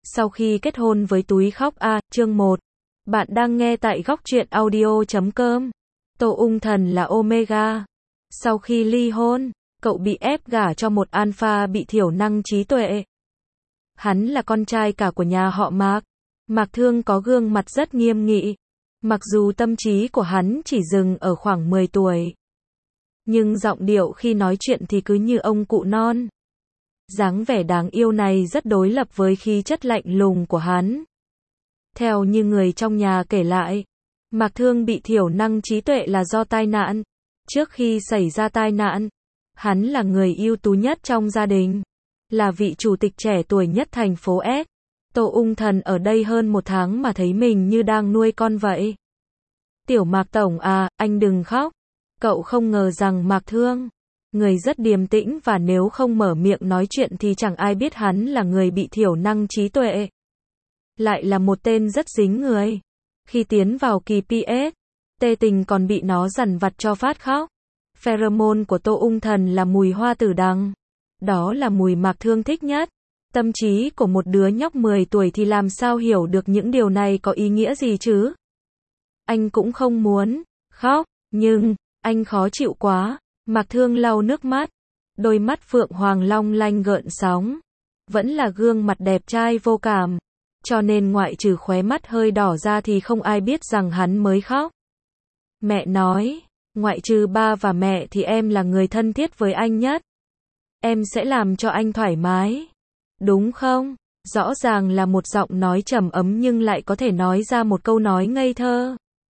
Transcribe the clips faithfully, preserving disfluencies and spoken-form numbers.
Sau khi kết hôn với túi khóc A, chương một. Bạn đang nghe tại góc truyện audio chấm com. Tô Ung Thần là Omega. Sau khi ly hôn, cậu bị ép gả cho một alpha bị thiểu năng trí tuệ. Hắn là con trai cả của nhà họ Mạc. Mạc Thương có gương mặt rất nghiêm nghị. Mặc dù tâm trí của hắn chỉ dừng ở khoảng mười tuổi. Nhưng giọng điệu khi nói chuyện thì cứ như ông cụ non. Dáng vẻ đáng yêu này rất đối lập với khí chất lạnh lùng của hắn. Theo như người trong nhà kể lại, Mạc Thương bị thiểu năng trí tuệ là do tai nạn. Trước khi xảy ra tai nạn, hắn là người ưu tú nhất trong gia đình, là vị chủ tịch trẻ tuổi nhất thành phố S. Tô Ung Thần ở đây hơn một tháng mà thấy mình như đang nuôi con vậy. Tiểu Mạc Tổng à, anh đừng khóc. Cậu không ngờ rằng Mạc Thương, người rất điềm tĩnh và nếu không mở miệng nói chuyện thì chẳng ai biết hắn là người bị thiểu năng trí tuệ. Lại là một tên rất dính người. Khi tiến vào kỳ pê ét, Tê Tình còn bị nó dằn vặt cho phát khóc. Pheromone của Tô Ung Thần là mùi hoa tử đằng. Đó là mùi Mạc Thương thích nhất. Tâm trí của một đứa nhóc mười tuổi thì làm sao hiểu được những điều này có ý nghĩa gì chứ? Anh cũng không muốn khóc, nhưng anh khó chịu quá. Mạc Thương lau nước mắt, đôi mắt phượng hoàng long lanh gợn sóng. Vẫn là gương mặt đẹp trai vô cảm, cho nên ngoại trừ khóe mắt hơi đỏ ra thì không ai biết rằng hắn mới khóc. Mẹ nói, ngoại trừ ba và mẹ thì em là người thân thiết với anh nhất. Em sẽ làm cho anh thoải mái. Đúng không? Rõ ràng là một giọng nói trầm ấm nhưng lại có thể nói ra một câu nói ngây thơ.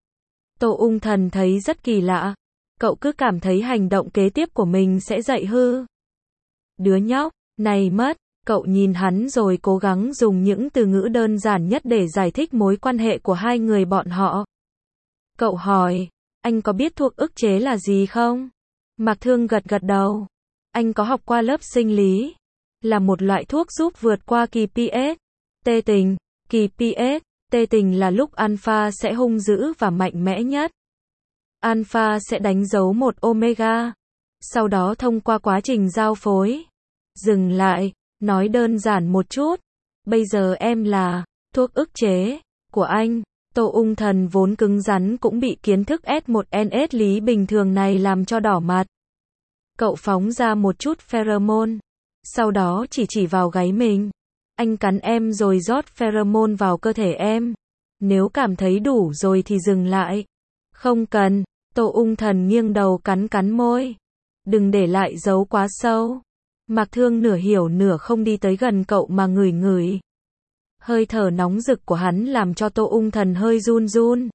Tô Ung Thần thấy rất kỳ lạ. Cậu cứ cảm thấy hành động kế tiếp của mình sẽ dạy hư đứa nhóc này mất. Cậu nhìn hắn rồi cố gắng dùng những từ ngữ đơn giản nhất để giải thích mối quan hệ của hai người bọn họ. Cậu hỏi, anh có biết thuốc ức chế là gì không? Mạc Thương gật gật đầu. Anh có học qua lớp sinh lý. Là một loại thuốc giúp vượt qua kỳ pê ét. Tê Tình, kỳ pê ét, Tê Tình là lúc alpha sẽ hung dữ và mạnh mẽ nhất. Alpha sẽ đánh dấu một Omega. Sau đó thông qua quá trình giao phối. Dừng lại, nói đơn giản một chút. Bây giờ em là thuốc ức chế của anh. Tô Ung Thần vốn cứng rắn cũng bị kiến thức S một N S lý bình thường này làm cho đỏ mặt. Cậu phóng ra một chút pheromone. Sau đó chỉ chỉ vào gáy mình. Anh cắn em rồi rót pheromone vào cơ thể em. Nếu cảm thấy đủ rồi thì dừng lại. Không cần. Tô Ung Thần nghiêng đầu cắn cắn môi. Đừng để lại dấu quá sâu. Mạc Thương nửa hiểu nửa không đi tới gần cậu mà ngửi ngửi. Hơi thở nóng rực của hắn làm cho Tô Ung Thần hơi run run.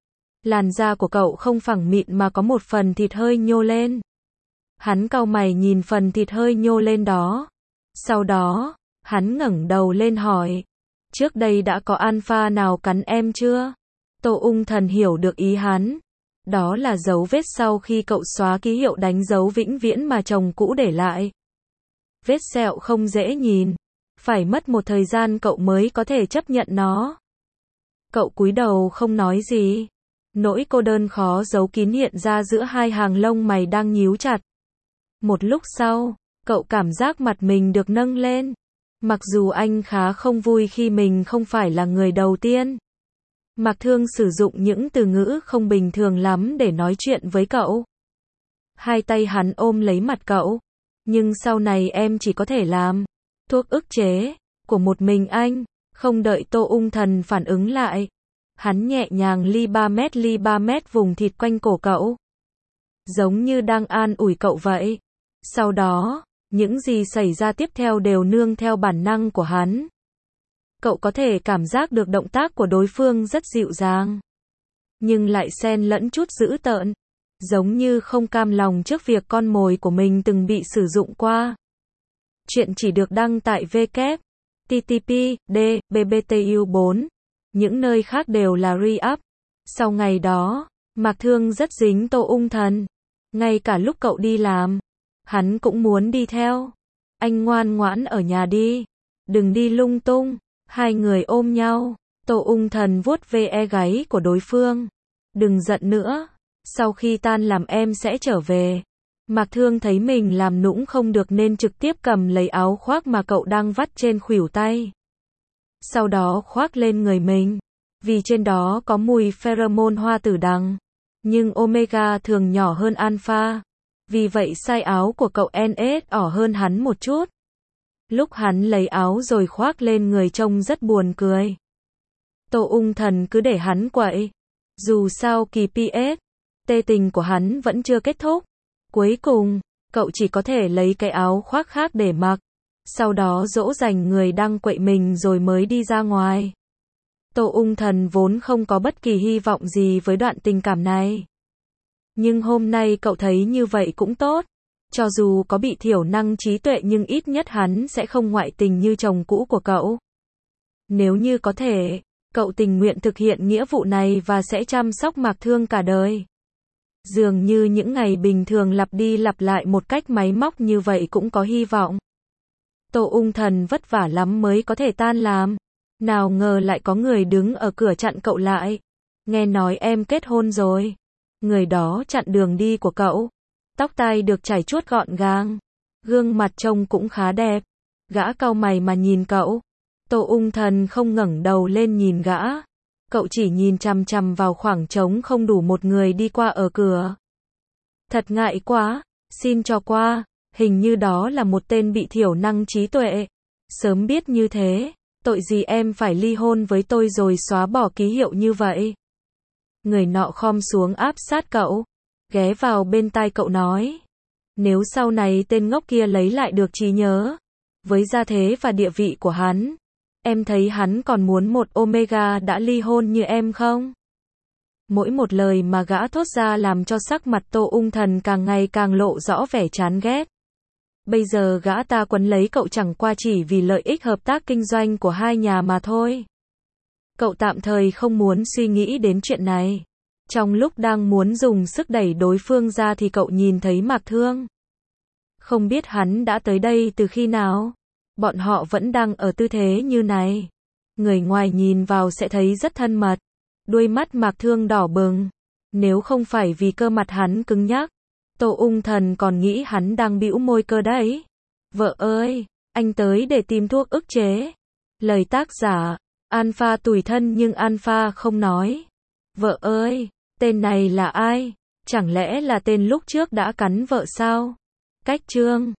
Làn da của cậu không phẳng mịn mà có một phần thịt hơi nhô lên. Hắn cau mày nhìn phần thịt hơi nhô lên đó. Sau đó, hắn ngẩng đầu lên hỏi. Trước đây đã có alpha nào cắn em chưa? Tô Ung Thần hiểu được ý hắn. Đó là dấu vết sau khi cậu xóa ký hiệu đánh dấu vĩnh viễn mà chồng cũ để lại. Vết sẹo không dễ nhìn. Phải mất một thời gian cậu mới có thể chấp nhận nó. Cậu cúi đầu không nói gì. Nỗi cô đơn khó giấu kín hiện ra giữa hai hàng lông mày đang nhíu chặt. Một lúc sau, cậu cảm giác mặt mình được nâng lên. Mặc dù anh khá không vui khi mình không phải là người đầu tiên. Mạc Thương sử dụng những từ ngữ không bình thường lắm để nói chuyện với cậu. Hai tay hắn ôm lấy mặt cậu. Nhưng sau này em chỉ có thể làm thuốc ức chế của một mình anh. Không đợi Tô Ung Thần phản ứng lại. Hắn nhẹ nhàng ly ba mét ly ba mét vùng thịt quanh cổ cậu. Giống như đang an ủi cậu vậy. Sau đó, những gì xảy ra tiếp theo đều nương theo bản năng của hắn. Cậu có thể cảm giác được động tác của đối phương rất dịu dàng. Nhưng lại xen lẫn chút dữ tợn. Giống như không cam lòng trước việc con mồi của mình từng bị sử dụng qua. Chuyện chỉ được đăng tại w w w chấm t t p d b b t u bốn. Những nơi khác đều là re-up. Sau ngày đó, Mạc Thương rất dính Tô Ung Thần. Ngay cả lúc cậu đi làm, hắn cũng muốn đi theo. Anh ngoan ngoãn ở nhà đi. Đừng đi lung tung. Hai người ôm nhau. Tô Ung Thần vuốt ve gáy của đối phương. Đừng giận nữa. Sau khi tan làm em sẽ trở về. Mạc Thương thấy mình làm nũng không được nên trực tiếp cầm lấy áo khoác mà cậu đang vắt trên khuỷu tay. sau đó khoác lên người mình. Vì trên đó có mùi pheromone hoa tử đằng. Nhưng Omega thường nhỏ hơn Alpha. Vì vậy size áo của cậu en ét ỏ hơn hắn một chút. Lúc hắn lấy áo rồi khoác lên người trông rất buồn cười. Tô Ung Thần cứ để hắn quậy. Dù sao kỳ pê ét, tê tình của hắn vẫn chưa kết thúc. Cuối cùng, cậu chỉ có thể lấy cái áo khoác khác để mặc. Sau đó dỗ dành người đang quậy mình rồi mới đi ra ngoài. Tô Ung Thần vốn không có bất kỳ hy vọng gì với đoạn tình cảm này. Nhưng hôm nay cậu thấy như vậy cũng tốt. Cho dù có bị thiểu năng trí tuệ nhưng ít nhất hắn sẽ không ngoại tình như chồng cũ của cậu. Nếu như có thể, cậu tình nguyện thực hiện nghĩa vụ này và sẽ chăm sóc Mạc Thương cả đời. Dường như những ngày bình thường lặp đi lặp lại một cách máy móc như vậy cũng có hy vọng. Tô Ung Thần vất vả lắm mới có thể tan làm. Nào ngờ lại có người đứng ở cửa chặn cậu lại. Nghe nói em kết hôn rồi. Người đó chặn đường đi của cậu. Tóc tai được chải chuốt gọn gàng. Gương mặt trông cũng khá đẹp. Gã cau mày mà nhìn cậu. Tô Ung Thần không ngẩng đầu lên nhìn gã. Cậu chỉ nhìn chằm chằm vào khoảng trống không đủ một người đi qua ở cửa. Thật ngại quá, xin cho qua, hình như đó là một tên bị thiểu năng trí tuệ. Sớm biết như thế, tội gì em phải ly hôn với tôi rồi xóa bỏ ký hiệu như vậy. Người nọ khom xuống áp sát cậu, ghé vào bên tai cậu nói. Nếu sau này tên ngốc kia lấy lại được trí nhớ, với gia thế và địa vị của hắn, em thấy hắn còn muốn một Omega đã ly hôn như em không? Mỗi một lời mà gã thốt ra làm cho sắc mặt Tô Ung Thần càng ngày càng lộ rõ vẻ chán ghét. Bây giờ gã ta quấn lấy cậu chẳng qua chỉ vì lợi ích hợp tác kinh doanh của hai nhà mà thôi. Cậu tạm thời không muốn suy nghĩ đến chuyện này. Trong lúc đang muốn dùng sức đẩy đối phương ra thì cậu nhìn thấy Mạc Thương. Không biết hắn đã tới đây từ khi nào. Bọn họ vẫn đang ở tư thế như này. Người ngoài nhìn vào sẽ thấy rất thân mật. Đuôi mắt Mạc Thương đỏ bừng. Nếu không phải vì cơ mặt hắn cứng nhắc, Tô Ung Thần còn nghĩ hắn đang bĩu môi cơ đấy. Vợ ơi, anh tới để tìm thuốc ức chế. Lời tác giả, Alpha tủi thân nhưng Alpha không nói. Vợ ơi, tên này là ai? Chẳng lẽ là tên lúc trước đã cắn vợ sao? Cách chương